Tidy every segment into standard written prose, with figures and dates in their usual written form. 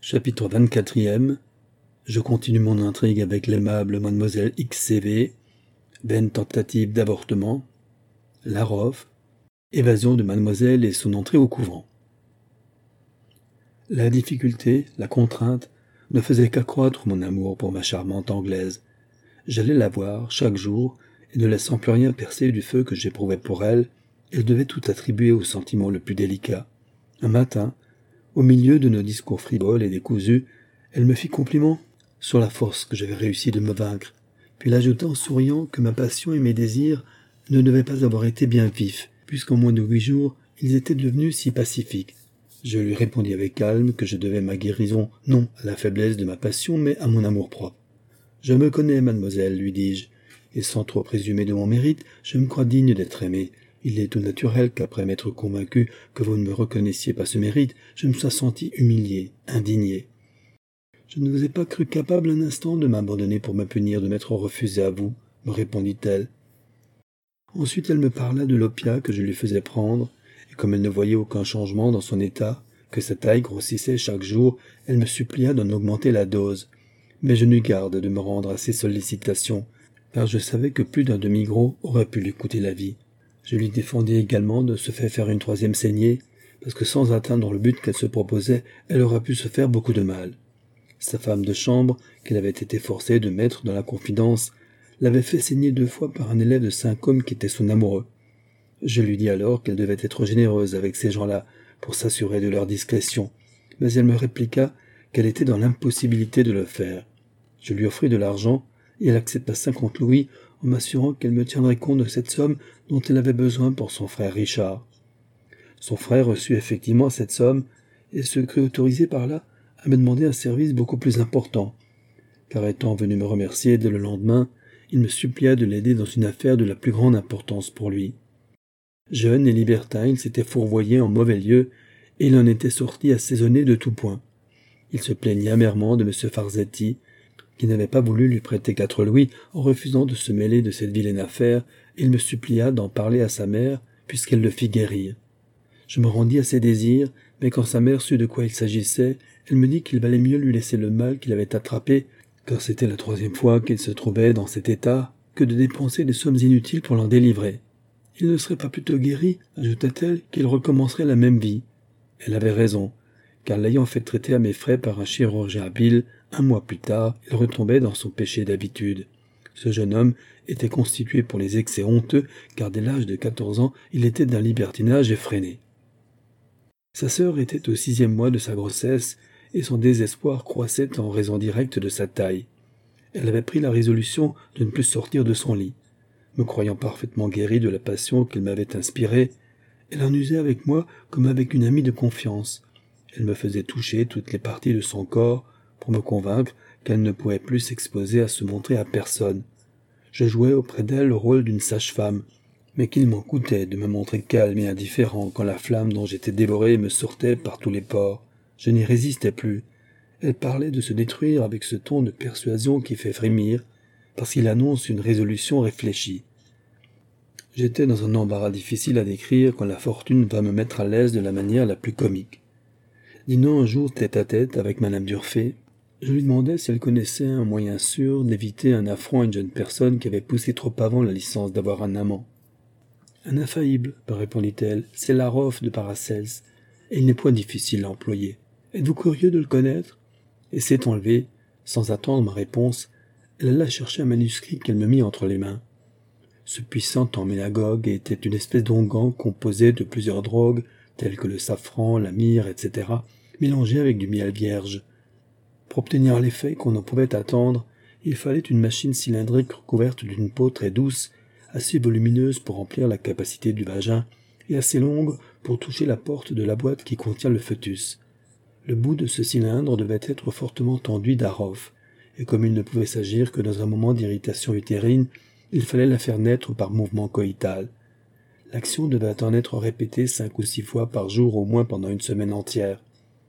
Chapitre 24e. Je continue mon intrigue avec l'aimable mademoiselle XCV. Vaine tentative d'avortement. Laroff. Évasion de mademoiselle et son entrée au couvent. La difficulté, la contrainte, ne faisaient qu'accroître mon amour pour ma charmante Anglaise. J'allais la voir chaque jour, et ne laissant plus rien percer du feu que j'éprouvais pour elle, elle devait tout attribuer au sentiment le plus délicat. Un matin, au milieu de nos discours frivoles et décousus, elle me fit compliment sur la force que j'avais réussi de me vaincre, puis elle ajouta en souriant que ma passion et mes désirs ne devaient pas avoir été bien vifs, puisqu'en moins de 8 jours, ils étaient devenus si pacifiques. Je lui répondis avec calme que je devais ma guérison non à la faiblesse de ma passion, mais à mon amour-propre. « Je me connais, mademoiselle, lui dis-je, et sans trop présumer de mon mérite, je me crois digne d'être aimé. Il est tout naturel qu'après m'être convaincu que vous ne me reconnaissiez pas ce mérite, je me sois senti humilié, indigné. Je ne vous ai pas cru capable un instant de m'abandonner pour me punir de m'être refusé à vous, me répondit-elle. Ensuite elle me parla de l'opiat que je lui faisais prendre, et comme elle ne voyait aucun changement dans son état, que sa taille grossissait chaque jour, elle me supplia d'en augmenter la dose. Mais je n'eus garde de me rendre à ses sollicitations, car je savais que plus d'un demi-gros aurait pu lui coûter la vie. Je lui défendis également de se faire une 3e saignée, parce que sans atteindre le but qu'elle se proposait, elle aurait pu se faire beaucoup de mal. Sa femme de chambre, qu'elle avait été forcée de mettre dans la confidence, l'avait fait saigner 2 fois par un élève de 5 hommes qui était son amoureux. Je lui dis alors qu'elle devait être généreuse avec ces gens-là, pour s'assurer de leur discrétion, mais elle me répliqua qu'elle était dans l'impossibilité de le faire. Je lui offris de l'argent, et elle accepta 50 louis, en m'assurant qu'elle me tiendrait compte de cette somme dont elle avait besoin pour son frère Richard. Son frère reçut effectivement cette somme, et se crut autorisé par là à me demander un service beaucoup plus important, car étant venu me remercier dès le lendemain, il me supplia de l'aider dans une affaire de la plus grande importance pour lui. Jeune et libertin, il s'était fourvoyé en mauvais lieu, et il en était sorti assaisonné de tout point. Il se plaignit amèrement de M. Farzetti, qui n'avait pas voulu lui prêter 4 louis en refusant de se mêler de cette vilaine affaire, et il me supplia d'en parler à sa mère, puisqu'elle le fit guérir. Je me rendis à ses désirs, mais quand sa mère sut de quoi il s'agissait, elle me dit qu'il valait mieux lui laisser le mal qu'il avait attrapé, car c'était la 3e fois qu'il se trouvait dans cet état, que de dépenser des sommes inutiles pour l'en délivrer. Il ne serait pas plutôt guéri, ajouta-t-elle, qu'il recommencerait la même vie. Elle avait raison, car l'ayant fait traiter à mes frais par un chirurgien habile, 1 mois plus tard, il retombait dans son péché d'habitude. Ce jeune homme était constitué pour les excès honteux, car dès l'âge de 14 ans, il était d'un libertinage effréné. Sa sœur était au 6e mois de sa grossesse, et son désespoir croissait en raison directe de sa taille. Elle avait pris la résolution de ne plus sortir de son lit. Me croyant parfaitement guéri de la passion qu'il m'avait inspirée, elle en usait avec moi comme avec une amie de confiance. Elle me faisait toucher toutes les parties de son corps pour me convaincre qu'elle ne pouvait plus s'exposer à se montrer à personne. Je jouais auprès d'elle le rôle d'une sage-femme, mais qu'il m'en coûtait de me montrer calme et indifférent quand la flamme dont j'étais dévoré me sortait par tous les pores. Je n'y résistais plus. Elle parlait de se détruire avec ce ton de persuasion qui fait frémir, parce qu'il annonce une résolution réfléchie. J'étais dans un embarras difficile à décrire quand la fortune va me mettre à l'aise de la manière la plus comique. Dînant un jour tête-à-tête avec madame Durfé, je lui demandai si elle connaissait un moyen sûr d'éviter un affront à une jeune personne qui avait poussé trop avant la licence d'avoir un amant. « Un infaillible, me répondit-elle, c'est Laroff de Paracels, et il n'est point difficile à employer. Êtes-vous curieux de le connaître ?» Et s'est enlevée, sans attendre ma réponse, elle alla chercher un manuscrit qu'elle me mit entre les mains. Ce puissant emménagogue était une espèce d'onguent composé de plusieurs drogues, telles que le safran, la myrrhe, etc., mélangés avec du miel vierge. Pour obtenir l'effet qu'on en pouvait attendre, il fallait une machine cylindrique recouverte d'une peau très douce, assez volumineuse pour remplir la capacité du vagin, et assez longue pour toucher la porte de la boîte qui contient le fœtus. Le bout de ce cylindre devait être fortement enduit d'Aroff, et comme il ne pouvait s'agir que dans un moment d'irritation utérine, il fallait la faire naître par mouvement coïtal. L'action devait en être répétée 5 ou 6 fois par jour au moins pendant une semaine entière.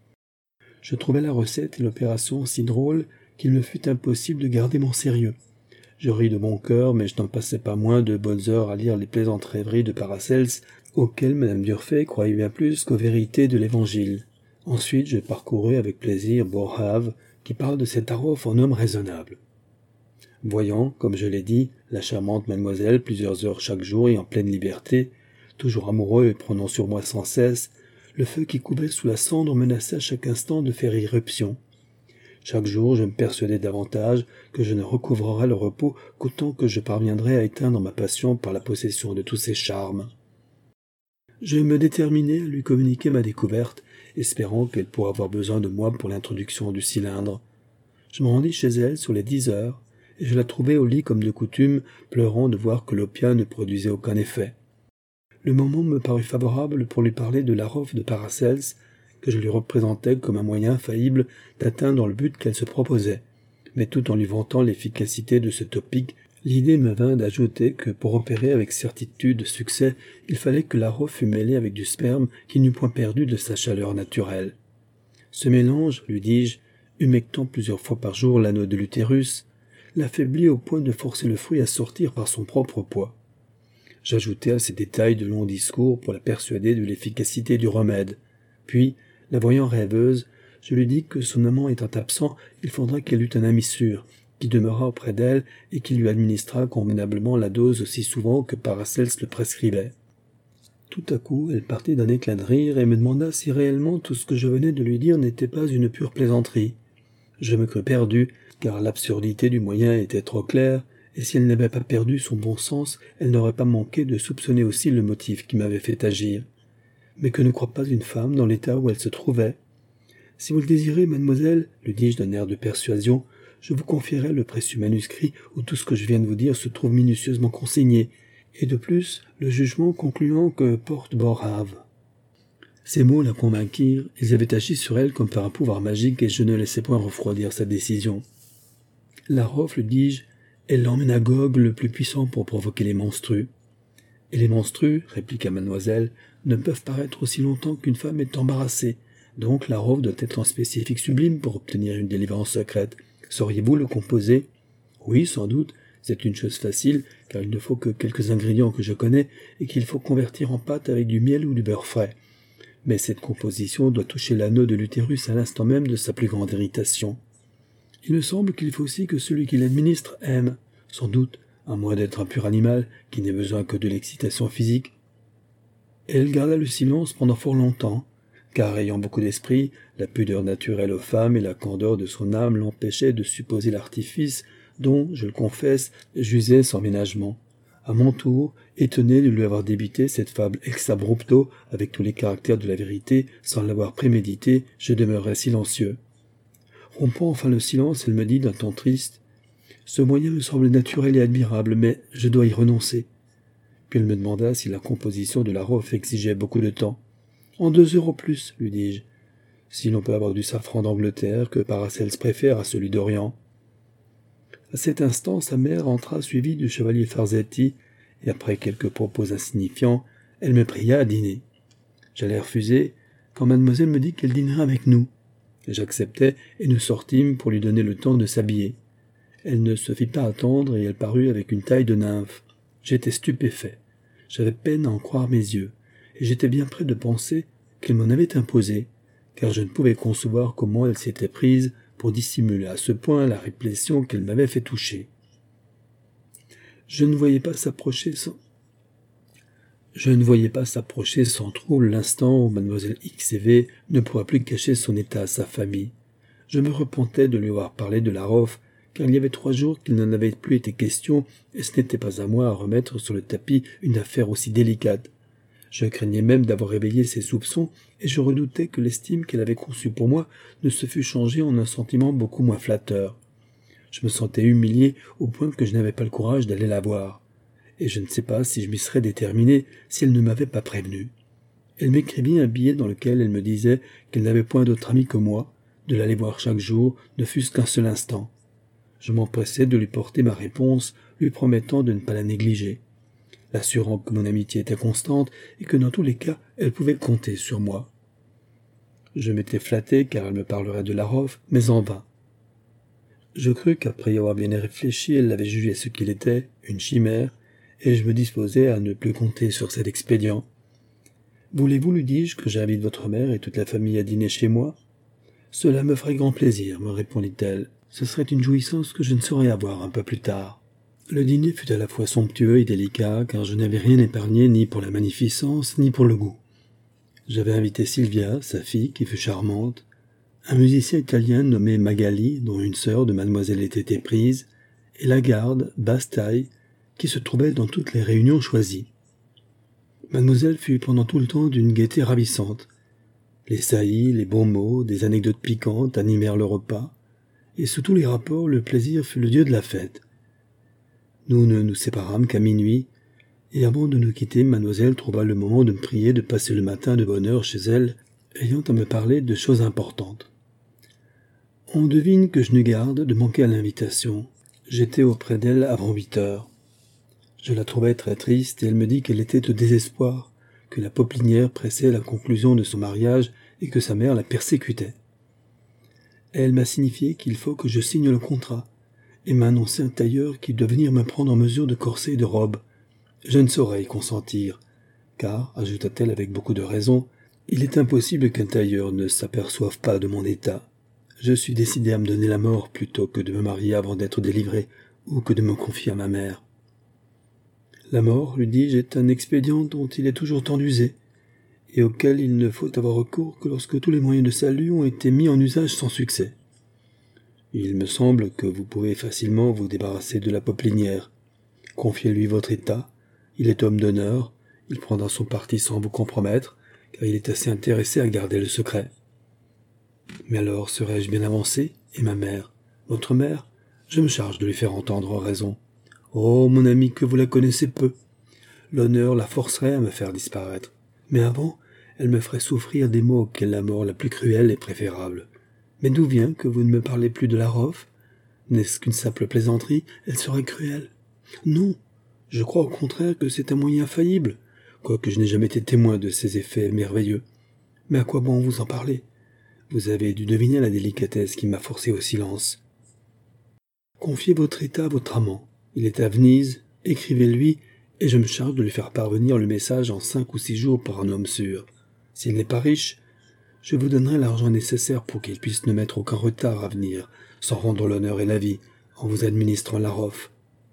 Je trouvai la recette et l'opération si drôles qu'il me fut impossible de garder mon sérieux. Je ris de bon cœur, mais je n'en passais pas moins de bonnes heures à lire les plaisantes rêveries de Paracels, auxquelles madame Durfé croyait bien plus qu'aux vérités de l'Évangile. Ensuite, je parcourus avec plaisir Boerhaave, qui parle de cet Arof en homme raisonnable. Voyant, comme je l'ai dit, la charmante mademoiselle plusieurs heures chaque jour et en pleine liberté, toujours amoureux et prenant sur moi sans cesse, le feu qui couvait sous la cendre menaçait à chaque instant de faire irruption. Chaque jour, je me persuadais davantage que je ne recouvrerais le repos qu'autant que je parviendrais à éteindre ma passion par la possession de tous ses charmes. Je me déterminai à lui communiquer ma découverte, espérant qu'elle pourrait avoir besoin de moi pour l'introduction du cylindre. Je me rendis chez elle sur les 10 heures, et je la trouvai au lit comme de coutume, pleurant de voir que l'opiat ne produisait aucun effet. Le moment me parut favorable pour lui parler de l'Arof de Paracels, que je lui représentais comme un moyen infaillible d'atteindre le but qu'elle se proposait. Mais tout en lui vantant l'efficacité de ce topique, l'idée me vint d'ajouter que pour opérer avec certitude succès, il fallait que l'Arof fût mêlé avec du sperme qui n'eût point perdu de sa chaleur naturelle. Ce mélange, lui dis-je, humectant plusieurs fois par jour l'anneau de l'utérus, l'affaiblit au point de forcer le fruit à sortir par son propre poids. J'ajoutai à ces détails de longs discours pour la persuader de l'efficacité du remède. Puis, la voyant rêveuse, je lui dis que son amant étant absent, il faudra qu'elle eût un ami sûr, qui demeura auprès d'elle et qui lui administra convenablement la dose aussi souvent que Paracels le prescrivait. Tout à coup, elle partit d'un éclat de rire et me demanda si réellement tout ce que je venais de lui dire n'était pas une pure plaisanterie. Je me crus perdu, car l'absurdité du moyen était trop claire, et si elle n'avait pas perdu son bon sens, elle n'aurait pas manqué de soupçonner aussi le motif qui m'avait fait agir. Mais que ne croit pas une femme dans l'état où elle se trouvait? Si vous le désirez, mademoiselle, lui dis-je d'un air de persuasion, je vous confierai le précieux manuscrit où tout ce que je viens de vous dire se trouve minutieusement consigné, et de plus, le jugement concluant que porte Boerhaave. Ces mots la convainquirent, ils avaient agi sur elle comme par un pouvoir magique, et je ne laissai point refroidir sa décision. L'Arof, lui dis-je, est l'emménagogue le plus puissant pour provoquer les menstrues. Et les menstrues, répliqua mademoiselle, ne peuvent paraître aussi longtemps qu'une femme est embarrassée. Donc l'Arof doit être un spécifique sublime pour obtenir une délivrance secrète. Sauriez-vous le composer? Oui, sans doute. C'est une chose facile, car il ne faut que quelques ingrédients que je connais et qu'il faut convertir en pâte avec du miel ou du beurre frais. Mais cette composition doit toucher l'anneau de l'utérus à l'instant même de sa plus grande irritation. Il me semble qu'il faut aussi que celui qui l'administre aime, sans doute, à moins d'être un pur animal qui n'ait besoin que de l'excitation physique. Elle garda le silence pendant fort longtemps, car ayant beaucoup d'esprit, la pudeur naturelle aux femmes et la candeur de son âme l'empêchaient de supposer l'artifice dont, je le confesse, j'usais sans ménagement. À mon tour, étonné de lui avoir débité cette fable ex abrupto avec tous les caractères de la vérité, sans l'avoir prémédité, je demeurai silencieux. Rompant enfin le silence, elle me dit d'un ton triste « Ce moyen me semble naturel et admirable, mais je dois y renoncer. » Puis elle me demanda si la composition de l'Arof exigeait beaucoup de temps. « En 2 heures au plus, lui dis-je, si l'on peut avoir du safran d'Angleterre que Paracels préfère à celui d'Orient. » À cet instant, sa mère entra suivie du chevalier Farzetti, et après quelques propos insignifiants, elle me pria à dîner. J'allais refuser, quand mademoiselle me dit qu'elle dînerait avec nous. J'acceptai, et nous sortîmes pour lui donner le temps de s'habiller. Elle ne se fit pas attendre, et elle parut avec une taille de nymphe. J'étais stupéfait. J'avais peine à en croire mes yeux, et j'étais bien près de penser qu'elle m'en avait imposé, car je ne pouvais concevoir comment elle s'était prise pour dissimuler à ce point la répression qu'elle m'avait fait toucher. Je ne voyais pas s'approcher sans trouble l'instant où mademoiselle X et V ne pourra plus cacher son état à sa famille. Je me repentais de lui avoir parlé de l'Arof, car il y avait 3 jours qu'il n'en avait plus été question, et ce n'était pas à moi à remettre sur le tapis une affaire aussi délicate. Je craignais même d'avoir éveillé ses soupçons, et je redoutais que l'estime qu'elle avait conçue pour moi ne se fût changée en un sentiment beaucoup moins flatteur. Je me sentais humilié au point que je n'avais pas le courage d'aller la voir, et je ne sais pas si je m'y serais déterminé si elle ne m'avait pas prévenu. Elle m'écrivit un billet dans lequel elle me disait qu'elle n'avait point d'autre ami que moi, de l'aller voir chaque jour, ne fût-ce qu'un seul instant. Je m'empressai de lui porter ma réponse, lui promettant de ne pas la négliger, l'assurant que mon amitié était constante et que dans tous les cas elle pouvait compter sur moi. Je m'étais flatté car elle me parlerait de l'Arof, mais en vain. Je crus qu'après y avoir bien réfléchi, elle l'avait jugé ce qu'il était, une chimère, et je me disposais à ne plus compter sur cet expédient. Voulez-vous, lui dis-je, que j'invite votre mère et toute la famille à dîner chez moi? Cela me ferait grand plaisir, me répondit-elle. Ce serait une jouissance que je ne saurais avoir un peu plus tard. Le dîner fut à la fois somptueux et délicat, car je n'avais rien épargné ni pour la magnificence, ni pour le goût. J'avais invité Sylvia, sa fille, qui fut charmante, un musicien italien nommé Magali, dont une sœur de mademoiselle était éprise, et la garde, basse-taille, qui se trouvait dans toutes les réunions choisies. Mademoiselle fut pendant tout le temps d'une gaieté ravissante. Les saillies, les bons mots, des anecdotes piquantes animèrent le repas, et sous tous les rapports, le plaisir fut le dieu de la fête. Nous ne nous séparâmes qu'à minuit, et avant de nous quitter, mademoiselle trouva le moment de me prier de passer le matin de bonne heure chez elle, ayant à me parler de choses importantes. On devine que je n'eus garde de manquer à l'invitation. J'étais auprès d'elle avant 8 heures. Je la trouvais très triste et elle me dit qu'elle était au désespoir, que la Poplinière pressait la conclusion de son mariage et que sa mère la persécutait. Elle m'a signifié qu'il faut que je signe le contrat et m'a annoncé un tailleur qui doit venir me prendre en mesure de corset et de robe. Je ne saurais y consentir, car, ajouta-t-elle avec beaucoup de raison, il est impossible qu'un tailleur ne s'aperçoive pas de mon état. Je suis décidé à me donner la mort plutôt que de me marier avant d'être délivré ou que de me confier à ma mère. La mort, lui dis-je, est un expédient dont il est toujours temps d'user, et auquel il ne faut avoir recours que lorsque tous les moyens de salut ont été mis en usage sans succès. Il me semble que vous pouvez facilement vous débarrasser de la Poplinière. Confiez-lui votre état, il est homme d'honneur, il prendra son parti sans vous compromettre, car il est assez intéressé à garder le secret. Mais alors serais-je bien avancé, et ma mère, votre mère, je me charge de lui faire entendre raison. Oh, mon ami, que vous la connaissez peu. L'honneur la forcerait à me faire disparaître. Mais avant, elle me ferait souffrir des maux auxquels la mort la plus cruelle est préférable. Mais d'où vient que vous ne me parlez plus de la Rof? N'est-ce qu'une simple plaisanterie? Elle serait cruelle. Non, je crois au contraire que c'est un moyen infaillible, quoique je n'ai jamais été témoin de ses effets merveilleux. Mais à quoi bon vous en parler? Vous avez dû deviner la délicatesse qui m'a forcé au silence. Confiez votre état à votre amant. Il est à Venise, écrivez-lui, et je me charge de lui faire parvenir le message en 5 ou 6 jours par un homme sûr. S'il n'est pas riche, je vous donnerai l'argent nécessaire pour qu'il puisse ne mettre aucun retard à venir, sans rendre l'honneur et la vie, en vous administrant la Rof.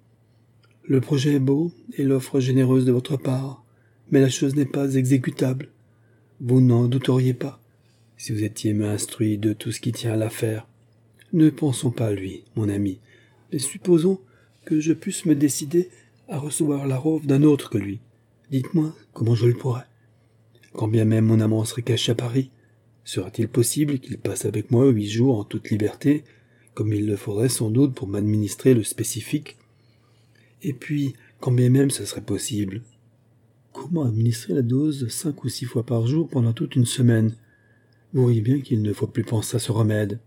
Le projet est beau, et l'offre généreuse de votre part, mais la chose n'est pas exécutable. Vous n'en douteriez pas, si vous étiez mieux instruit de tout ce qui tient à l'affaire. Ne pensons pas à lui, mon ami, et supposons que je puisse me décider à recevoir la Rof d'un autre que lui. Dites-moi comment je le pourrais. Quand bien même mon amant serait caché à Paris, sera-t-il possible qu'il passe avec moi 8 jours en toute liberté, comme il le faudrait sans doute pour m'administrer le spécifique? Et puis, quand bien même ce serait possible, comment administrer la dose 5 ou 6 fois par jour pendant toute une semaine? Vous voyez bien qu'il ne faut plus penser à ce remède.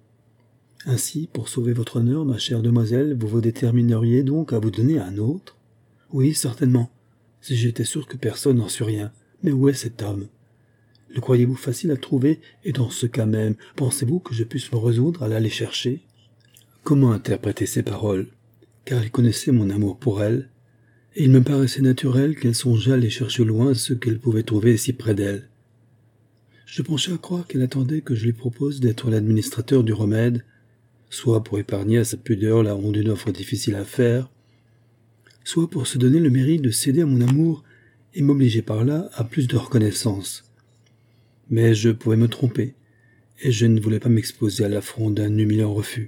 Ainsi, pour sauver votre honneur, ma chère demoiselle, vous vous détermineriez donc à vous donner un autre? Oui, certainement, si j'étais sûr que personne n'en sut rien. Mais où est cet homme? Le croyez-vous facile à trouver, et dans ce cas même, pensez-vous que je puisse me résoudre à l'aller chercher? Comment interpréter ces paroles? Car il connaissait mon amour pour elle, et il me paraissait naturel qu'elle songeât à aller chercher loin ce qu'elle pouvait trouver si près d'elle. Je penchais à croire qu'elle attendait que je lui propose d'être l'administrateur du remède, soit pour épargner à sa pudeur la honte d'une offre difficile à faire, soit pour se donner le mérite de céder à mon amour et m'obliger par là à plus de reconnaissance. Mais je pouvais me tromper, et je ne voulais pas m'exposer à l'affront d'un humiliant refus.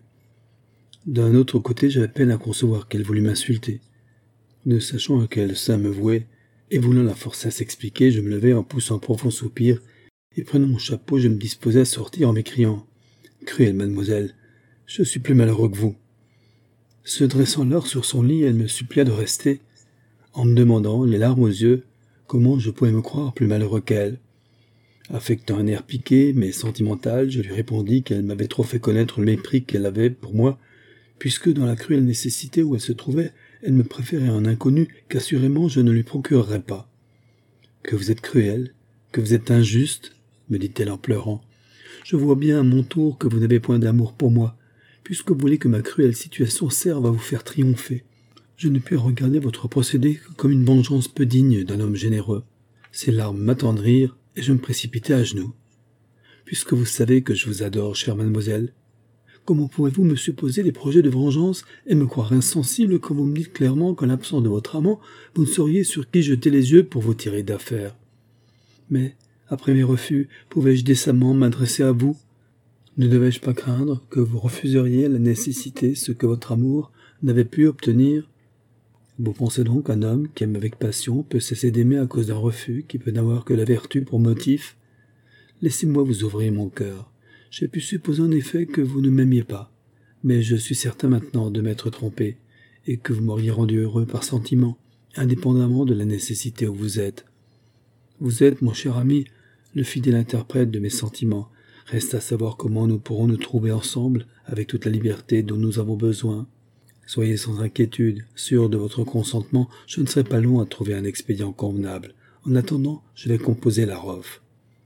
D'un autre côté, j'avais peine à concevoir qu'elle voulût m'insulter. Ne sachant à quel sein me vouer, et voulant la forcer à s'expliquer, je me levai en poussant un profond soupir, et prenant mon chapeau, je me disposais à sortir en m'écriant « Cruelle mademoiselle, je suis plus malheureux que vous. » Se dressant alors sur son lit, elle me supplia de rester, en me demandant, les larmes aux yeux, comment je pouvais me croire plus malheureux qu'elle. Affectant un air piqué, mais sentimental, je lui répondis qu'elle m'avait trop fait connaître le mépris qu'elle avait pour moi, puisque dans la cruelle nécessité où elle se trouvait, elle me préférait un inconnu qu'assurément je ne lui procurerais pas. « Que vous êtes cruel, que vous êtes injuste, me dit-elle en pleurant. Je vois bien à mon tour que vous n'avez point d'amour pour moi, puisque vous voulez que ma cruelle situation serve à vous faire triompher. Je ne puis regarder votre procédé comme une vengeance peu digne d'un homme généreux. Ses larmes m'attendrirent, et je me précipitai à genoux. Puisque vous savez que je vous adore, chère mademoiselle, comment pouvez-vous me supposer des projets de vengeance et me croire insensible quand vous me dites clairement qu'en l'absence de votre amant, vous ne sauriez sur qui jeter les yeux pour vous tirer d'affaire? Mais, après mes refus, pouvais-je décemment m'adresser à vous? Ne devais-je pas craindre que vous refuseriez la nécessité ce que votre amour n'avait pu obtenir? Vous pensez donc qu'un homme qui aime avec passion peut cesser d'aimer à cause d'un refus qui peut n'avoir que la vertu pour motif? Laissez-moi vous ouvrir mon cœur. J'ai pu supposer en effet que vous ne m'aimiez pas, mais je suis certain maintenant de m'être trompé, et que vous m'auriez rendu heureux par sentiment, indépendamment de la nécessité où vous êtes. Vous êtes, mon cher ami, le fidèle interprète de mes sentiments. Reste à savoir comment nous pourrons nous trouver ensemble avec toute la liberté dont nous avons besoin. Soyez sans inquiétude, sûr de votre consentement, je ne serai pas long à trouver un expédient convenable. En attendant, je vais composer la robe.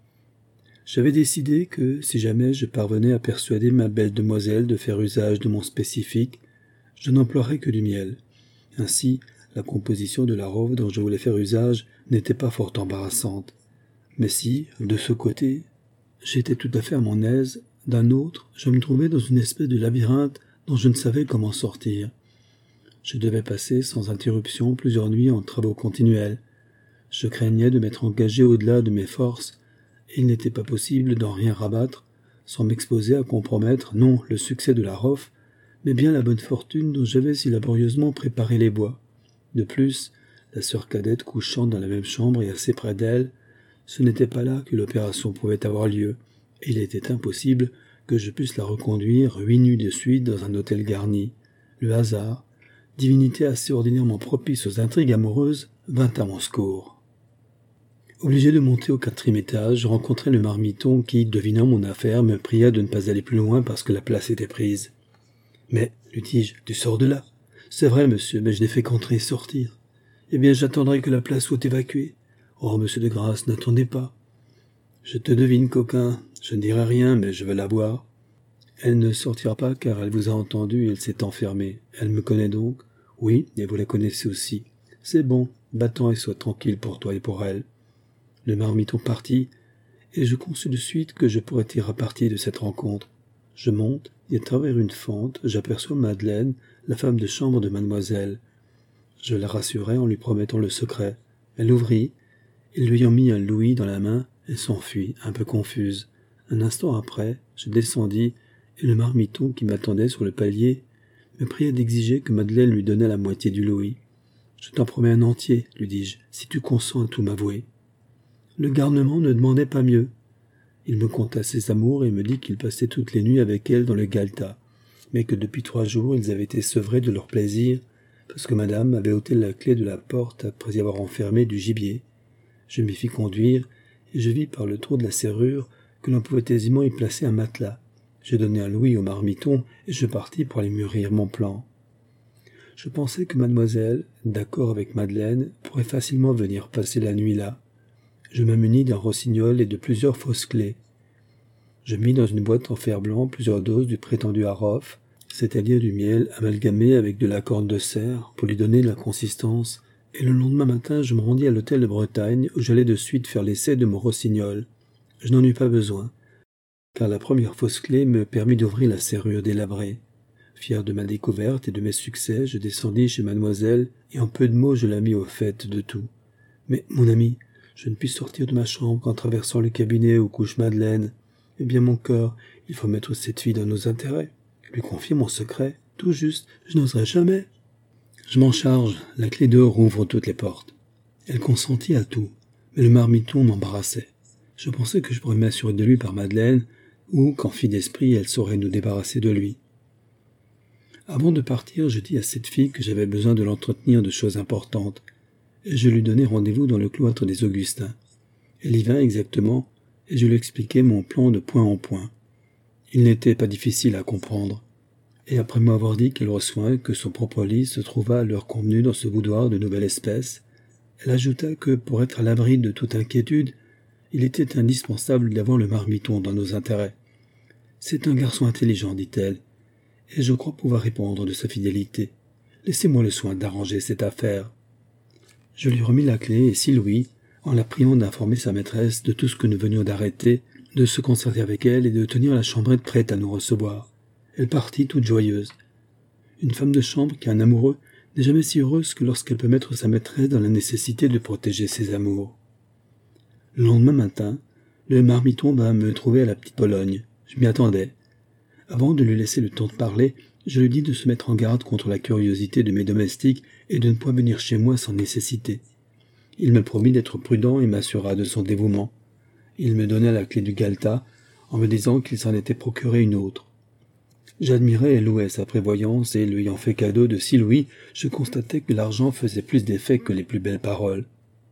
J'avais décidé que, si jamais je parvenais à persuader ma belle demoiselle de faire usage de mon spécifique, je n'emploierais que du miel. Ainsi, la composition de la robe dont je voulais faire usage n'était pas fort embarrassante. Mais si, de ce côté, j'étais tout à fait à mon aise, d'un autre, je me trouvais dans une espèce de labyrinthe dont je ne savais comment sortir. Je devais passer sans interruption plusieurs nuits en travaux continuels. Je craignais de m'être engagé au-delà de mes forces, et il n'était pas possible d'en rien rabattre, sans m'exposer à compromettre non le succès de la rofe, mais bien la bonne fortune dont j'avais si laborieusement préparé les bois. De plus, la sœur cadette couchant dans la même chambre et assez près d'elle, ce n'était pas là que l'opération pouvait avoir lieu, et il était impossible que je puisse la reconduire 8 nuits de suite dans un hôtel garni. Le hasard, divinité assez ordinairement propice aux intrigues amoureuses, vint à mon secours. Obligé de monter au 4e étage, je rencontrai le marmiton qui, devinant mon affaire, me pria de ne pas aller plus loin parce que la place était prise. « Mais, lui dis-je, tu sors de là. »« C'est vrai, monsieur, mais je n'ai fait qu'entrer et sortir. »« Eh bien, j'attendrai que la place soit évacuée. »« Oh, monsieur de grâce, n'attendez pas. »« Je te devine, coquin. Je ne dirai rien, mais je veux la voir. »« Elle ne sortira pas car elle vous a entendu et elle s'est enfermée. Elle me connaît donc. »« Oui, et vous la connaissez aussi. »« C'est bon, va-t'en et sois tranquille pour toi et pour elle. » Le marmiton partit, et je conçus de suite que je pourrais tirer parti de cette rencontre. Je monte, et à travers une fente, j'aperçois Madeleine, la femme de chambre de mademoiselle. Je la rassurai en lui promettant le secret. Elle ouvrit, et lui ayant mis un louis dans la main, elle s'enfuit, un peu confuse. Un instant après, je descendis, et le marmiton qui m'attendait sur le palier me pria d'exiger que Madeleine lui donnât la moitié du louis. « Je t'en promets un entier, lui dis-je, si tu consens à tout m'avouer. » Le garnement ne demandait pas mieux. Il me conta ses amours et me dit qu'il passait toutes les nuits avec elle dans le galetas, mais que depuis 3 jours ils avaient été sevrés de leur plaisir, parce que madame avait ôté la clé de la porte après y avoir enfermé du gibier. Je m'y fis conduire, et je vis par le trou de la serrure que l'on pouvait aisément y placer un matelas. Je donnai un louis au marmiton, et je partis pour aller mûrir mon plan. Je pensais que mademoiselle, d'accord avec Madeleine, pourrait facilement venir passer la nuit là. Je me munis d'un rossignol et de plusieurs fausses clés. Je mis dans une boîte en fer-blanc plusieurs doses du prétendu harof, c'est-à-dire du miel amalgamé avec de la corne de cerf pour lui donner de la consistance, et le lendemain matin je me rendis à l'hôtel de Bretagne où j'allais de suite faire l'essai de mon rossignol. Je n'en eus pas besoin, car la première fausse clé me permit d'ouvrir la serrure délabrée. Fier de ma découverte et de mes succès, je descendis chez mademoiselle, et en peu de mots je la mis au fait de tout. Mais, mon ami, je ne puis sortir de ma chambre qu'en traversant le cabinet où couche Madeleine. Eh bien, mon cœur, il faut mettre cette fille dans nos intérêts. Lui confier mon secret, tout juste, je n'oserais jamais. Je m'en charge, la clé d'or ouvre toutes les portes. Elle consentit à tout, mais le marmiton m'embarrassait. Je pensais que je pourrais m'assurer de lui par Madeleine, ou qu'en fille d'esprit, elle saurait nous débarrasser de lui. Avant de partir, je dis à cette fille que j'avais besoin de l'entretenir de choses importantes, et je lui donnai rendez-vous dans le cloître des Augustins. Elle y vint exactement, et je lui expliquai mon plan de point en point. Il n'était pas difficile à comprendre, et après m'avoir dit quel soin que son propre lit se trouva à l'heure convenue dans ce boudoir de nouvelle espèce, elle ajouta que, pour être à l'abri de toute inquiétude, il était indispensable d'avoir le marmiton dans nos intérêts. « C'est un garçon intelligent, dit-elle, et je crois pouvoir répondre de sa fidélité. Laissez-moi le soin d'arranger cette affaire. » Je lui remis la clé et 6 louis, en la priant d'informer sa maîtresse de tout ce que nous venions d'arrêter, de se concerter avec elle et de tenir la chambrette prête à nous recevoir. Elle partit toute joyeuse. Une femme de chambre qui a un amoureux n'est jamais si heureuse que lorsqu'elle peut mettre sa maîtresse dans la nécessité de protéger ses amours. Le lendemain matin, le marmiton va me trouver à la petite Pologne. Je m'y attendais. Avant de lui laisser le temps de parler, je lui dis de se mettre en garde contre la curiosité de mes domestiques et de ne point venir chez moi sans nécessité. Il me promit d'être prudent et m'assura de son dévouement. Il me donna la clé du galetas en me disant qu'il s'en était procuré une autre. J'admirais et louais sa prévoyance et, lui ayant fait cadeau de 6 louis, je constatais que l'argent faisait plus d'effet que les plus belles paroles.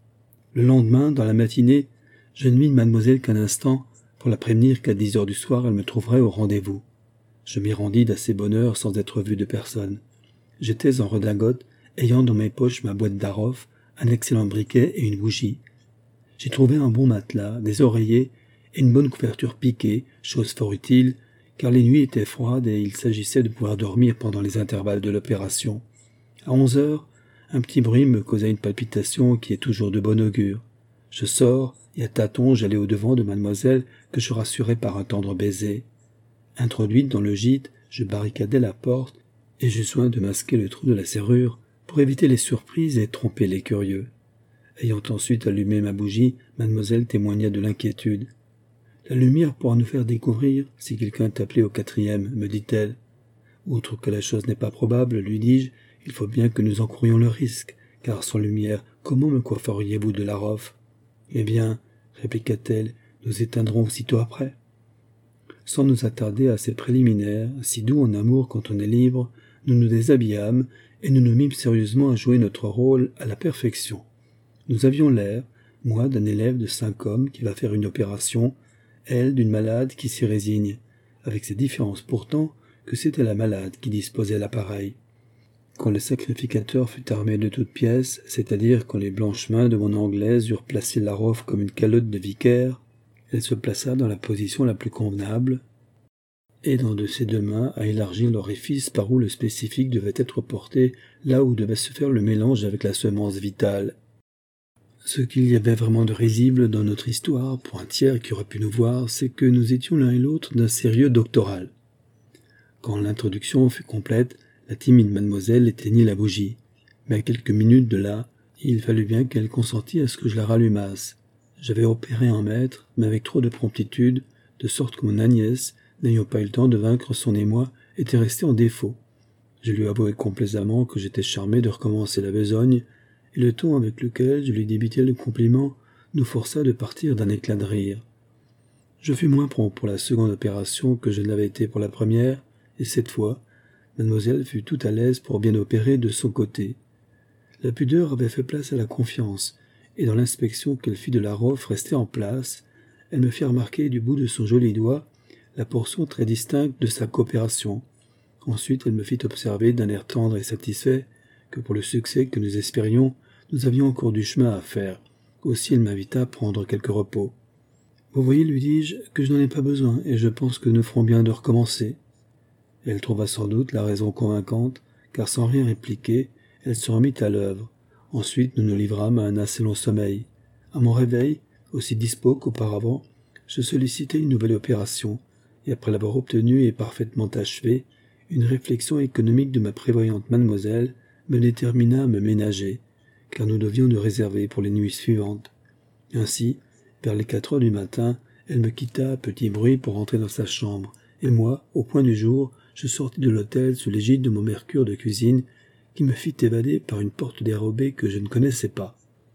Le lendemain, dans la matinée, je ne vis mademoiselle qu'un instant pour la prévenir qu'à 10 heures du soir elle me trouverait au rendez-vous. Je m'y rendis d'assez bonne heure sans être vu de personne. J'étais en redingote, ayant dans mes poches ma boîte d'Arof, un excellent briquet et une bougie. J'y trouvais un bon matelas, des oreillers et une bonne couverture piquée, chose fort utile, car les nuits étaient froides et il s'agissait de pouvoir dormir pendant les intervalles de l'opération. À 11 heures, un petit bruit me causa une palpitation qui est toujours de bon augure. Je sors, et à tâtons j'allai au-devant de mademoiselle que je rassurai par un tendre baiser. Introduite dans le gîte, je barricadai la porte et j'eus soin de masquer le trou de la serrure pour éviter les surprises et tromper les curieux. Ayant ensuite allumé ma bougie, mademoiselle témoigna de l'inquiétude. « La lumière pourra nous faire découvrir si quelqu'un est appelé au 4e, me dit-elle. Outre que la chose n'est pas probable, lui dis-je, il faut bien que nous encourions le risque, car sans lumière, comment me coifferiez-vous de l'Arof ? Eh bien, répliqua-t-elle, nous éteindrons aussitôt après. Sans nous attarder à ces préliminaires, si doux en amour quand on est libre, nous nous déshabillâmes et nous nous mîmes sérieusement à jouer notre rôle à la perfection. Nous avions l'air, moi d'un élève de 5 hommes qui va faire une opération, elle d'une malade qui s'y résigne, avec ces différences pourtant que c'était la malade qui disposait l'appareil. Quand le sacrificateur fut armé de toutes pièces, c'est-à-dire quand les blanches mains de mon Anglaise eurent placé Larofe comme une calotte de vicaire, elle se plaça dans la position la plus convenable, aidant de ses 2 mains à élargir l'orifice par où le spécifique devait être porté, là où devait se faire le mélange avec la semence vitale. Ce qu'il y avait vraiment de risible dans notre histoire, pour un tiers qui aurait pu nous voir, c'est que nous étions l'un et l'autre d'un sérieux doctoral. Quand l'introduction fut complète, la timide mademoiselle éteignit la bougie, mais à quelques minutes de là, il fallut bien qu'elle consentît à ce que je la rallumasse. J'avais opéré un maître, mais avec trop de promptitude, de sorte que mon Agnès, n'ayant pas eu le temps de vaincre son émoi, était restée en défaut. Je lui avouai complaisamment que j'étais charmé de recommencer la besogne, et le ton avec lequel je lui débitai le compliment nous força de partir d'un éclat de rire. Je fus moins prompt pour la seconde opération que je ne l'avais été pour la première, et cette fois, mademoiselle fut tout à l'aise pour bien opérer de son côté. La pudeur avait fait place à la confiance, et dans l'inspection qu'elle fit de Larofe restée en place, elle me fit remarquer du bout de son joli doigt la portion très distincte de sa coopération. Ensuite, elle me fit observer d'un air tendre et satisfait que pour le succès que nous espérions, nous avions encore du chemin à faire. Aussi elle m'invita à prendre quelque repos. « Vous voyez, lui dis-je, que je n'en ai pas besoin, et je pense que nous ferons bien de recommencer. » Elle trouva sans doute la raison convaincante, car sans rien répliquer, elle se remit à l'œuvre. Ensuite, nous nous livrâmes à un assez long sommeil. À mon réveil, aussi dispos qu'auparavant, je sollicitai une nouvelle opération, et après l'avoir obtenue et parfaitement achevée, une réflexion économique de ma prévoyante mademoiselle me détermina à me ménager, car nous devions nous réserver pour les nuits suivantes. Ainsi, vers les 4 heures du matin, elle me quitta à petit bruit pour rentrer dans sa chambre, et moi, au point du jour, je sortis de l'hôtel sous l'égide de mon mercure de cuisine, qui me fit évader par une porte dérobée que je ne connaissais pas.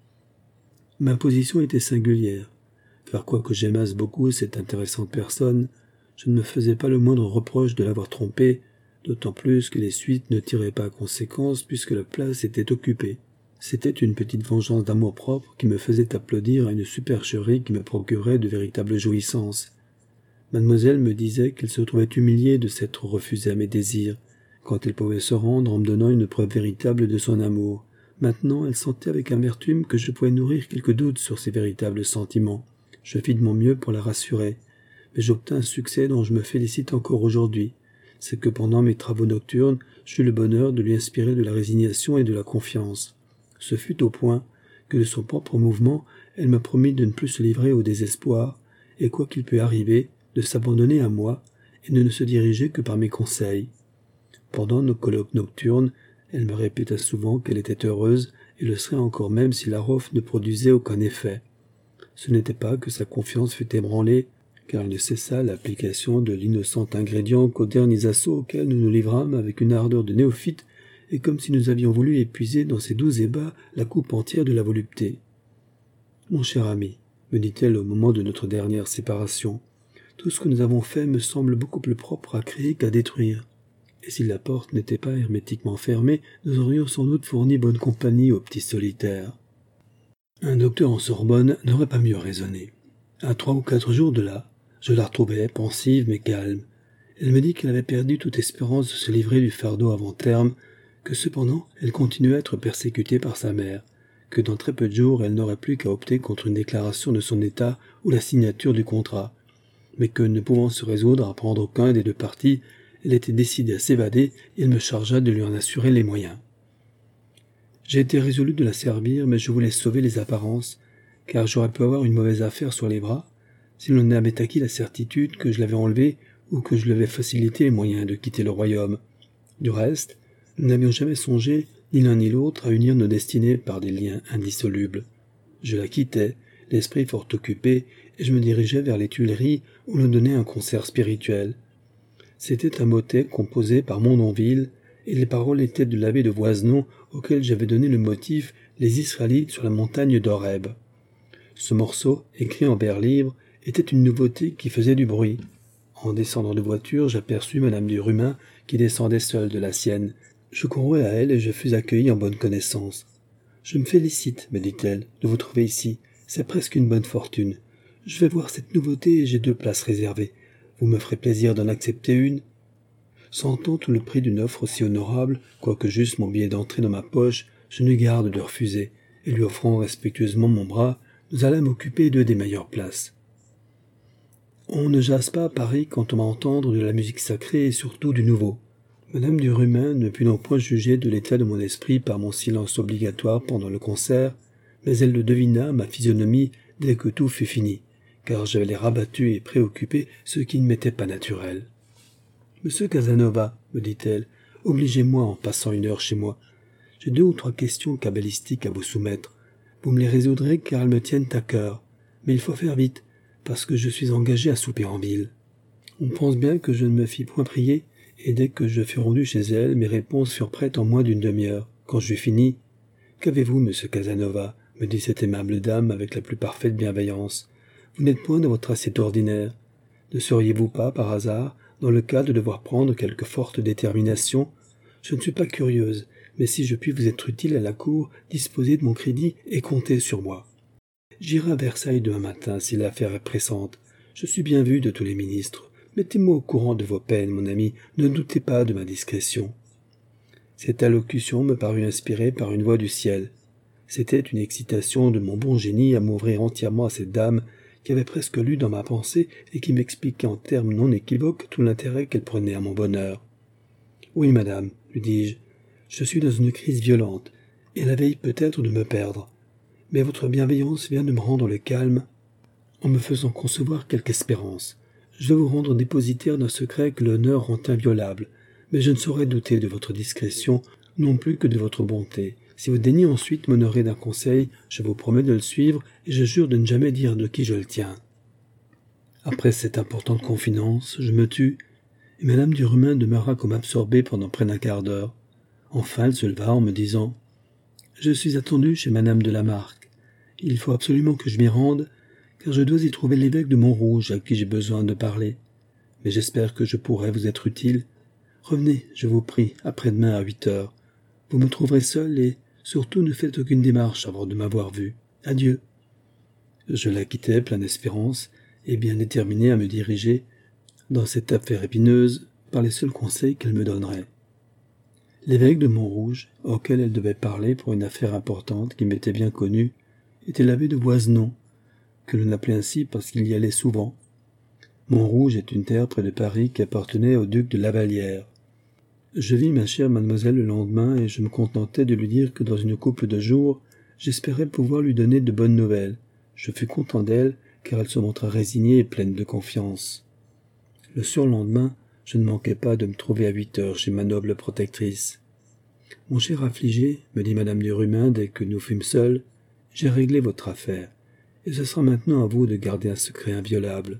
Ma position était singulière, car quoique j'aimasse beaucoup cette intéressante personne, je ne me faisais pas le moindre reproche de l'avoir trompée, d'autant plus que les suites ne tiraient pas conséquence puisque la place était occupée. C'était une petite vengeance d'amour-propre qui me faisait applaudir à une supercherie qui me procurait de véritables jouissances. Mademoiselle me disait qu'elle se trouvait humiliée de s'être refusée à mes désirs, quand elle pouvait se rendre en me donnant une preuve véritable de son amour. Maintenant, elle sentait avec amertume que je pouvais nourrir quelques doutes sur ses véritables sentiments. Je fis de mon mieux pour la rassurer, mais j'obtins un succès dont je me félicite encore aujourd'hui. C'est que pendant mes travaux nocturnes, j'eus le bonheur de lui inspirer de la résignation et de la confiance. Ce fut au point que de son propre mouvement, elle me promit de ne plus se livrer au désespoir, et quoi qu'il pût arriver, de s'abandonner à moi, et de ne se diriger que par mes conseils. Pendant nos colloques nocturnes, elle me répéta souvent qu'elle était heureuse, et le serait encore même si la Rof ne produisait aucun effet. Ce n'était pas que sa confiance fût ébranlée, car elle ne cessa l'application de l'innocent ingrédient qu'aux derniers assauts auxquels nous nous livrâmes avec une ardeur de néophyte, et comme si nous avions voulu épuiser dans ces doux ébats la coupe entière de la volupté. « Mon cher ami, me dit-elle au moment de notre dernière séparation, tout ce que nous avons fait me semble beaucoup plus propre à créer qu'à détruire. Et si la porte n'était pas hermétiquement fermée, nous aurions sans doute fourni bonne compagnie aux petits solitaires. » Un docteur en Sorbonne n'aurait pas mieux raisonné. À 3 ou 4 jours de là, je la retrouvai pensive mais calme. Elle me dit qu'elle avait perdu toute espérance de se livrer du fardeau avant terme, que cependant elle continuait à être persécutée par sa mère, que dans très peu de jours elle n'aurait plus qu'à opter contre une déclaration de son état ou la signature du contrat, mais que, ne pouvant se résoudre à prendre aucun des deux partis, elle était décidée à s'évader et elle me chargea de lui en assurer les moyens. J'ai été résolu de la servir, mais je voulais sauver les apparences, car j'aurais pu avoir une mauvaise affaire sur les bras, si l'on avait acquis la certitude que je l'avais enlevée ou que je lui avais facilité les moyens de quitter le royaume. Du reste, nous n'avions jamais songé, ni l'un ni l'autre, à unir nos destinées par des liens indissolubles. Je la quittais, l'esprit fort occupé, et je me dirigeais vers les Tuileries où l'on donnait un concert spirituel. C'était un motet composé par Mondonville, et les paroles étaient de l'abbé de Voisenon auquel j'avais donné le motif « Les Israélites sur la montagne d'Horeb ». Ce morceau, écrit en vers libres, était une nouveauté qui faisait du bruit. En descendant de voiture, j'aperçus madame du Rumin qui descendait seule de la sienne. Je courus à elle et je fus accueilli en bonne connaissance. « Je me félicite, me dit-elle, de vous trouver ici. C'est presque une bonne fortune. Je vais voir cette nouveauté et j'ai 2 places réservées. Vous me ferez plaisir d'en accepter une ?» Sentant tout le prix d'une offre aussi honorable, quoique j'eusse mon billet d'entrée dans ma poche, je n'eus garde de refuser, et lui offrant respectueusement mon bras, nous allâmes occuper 2 des meilleures places. On ne jase pas à Paris quand on va entendre de la musique sacrée et surtout du nouveau. Madame du Rumin ne put donc point juger de l'état de mon esprit par mon silence obligatoire pendant le concert, mais elle le devina à ma physionomie dès que tout fut fini, car j'avais l'air abattu et préoccupé, ce qui ne m'était pas naturel. « Monsieur Casanova, me dit-elle, obligez-moi en passant une heure chez moi. J'ai 2 ou 3 questions cabalistiques à vous soumettre. Vous me les résoudrez car elles me tiennent à cœur, mais il faut faire vite, parce que je suis engagé à souper en ville. » On pense bien que je ne me fis point prier, et dès que je fus rendu chez elle, mes réponses furent prêtes en moins d'une demi-heure. Quand j'eus fini, « Qu'avez-vous, monsieur Casanova ?» me dit cette aimable dame avec la plus parfaite bienveillance. « Vous n'êtes point de votre assiette ordinaire. Ne seriez-vous pas, par hasard, dans le cas de devoir prendre quelque forte détermination? Je ne suis pas curieuse, mais si je puis vous être utile à la cour, disposez de mon crédit et comptez sur moi. J'irai à Versailles demain matin si l'affaire est pressante. Je suis bien vu de tous les ministres. Mettez-moi au courant de vos peines, mon ami, ne doutez pas de ma discrétion. » Cette allocution me parut inspirée par une voix du ciel. C'était une excitation de mon bon génie à m'ouvrir entièrement à cette dame qui avait presque lu dans ma pensée et qui m'expliquait en termes non équivoques tout l'intérêt qu'elle prenait à mon bonheur. « Oui, madame, lui dis-je, je suis dans une crise violente, et la veille peut-être de me perdre. Mais votre bienveillance vient de me rendre le calme en me faisant concevoir quelque espérance. Je vais vous rendre dépositaire d'un secret que l'honneur rend inviolable, mais je ne saurais douter de votre discrétion, non plus que de votre bonté. Si vous daignez ensuite m'honorer d'un conseil, je vous promets de le suivre, et je jure de ne jamais dire de qui je le tiens. » Après cette importante confidence, je me tus, et madame du Rumin demeura comme absorbée pendant près d'un quart d'heure. Enfin, elle se leva en me disant « Je suis attendue chez madame de Lamarque. Il faut absolument que je m'y rende, car je dois y trouver l'évêque de Montrouge à qui j'ai besoin de parler. Mais j'espère que je pourrai vous être utile. Revenez, je vous prie, après-demain à 8 heures. Vous me trouverez seul et, surtout, ne faites aucune démarche avant de m'avoir vu. Adieu. » Je la quittai plein d'espérance et bien déterminé à me diriger, dans cette affaire épineuse, par les seuls conseils qu'elle me donnerait. L'évêque de Montrouge, auquel elle devait parler pour une affaire importante qui m'était bien connue, était l'abbé de Voisenon, que l'on appelait ainsi parce qu'il y allait souvent. Montrouge est une terre près de Paris qui appartenait au duc de Lavallière. Je vis ma chère mademoiselle le lendemain et je me contentai de lui dire que dans une couple de jours, j'espérais pouvoir lui donner de bonnes nouvelles, Je fus content d'elle, car elle se montra résignée et pleine de confiance. Le surlendemain, je ne manquai pas de me trouver à 8 heures chez ma noble protectrice. « Mon cher affligé, me dit madame Durumin dès que nous fûmes seuls, j'ai réglé votre affaire, et ce sera maintenant à vous de garder un secret inviolable.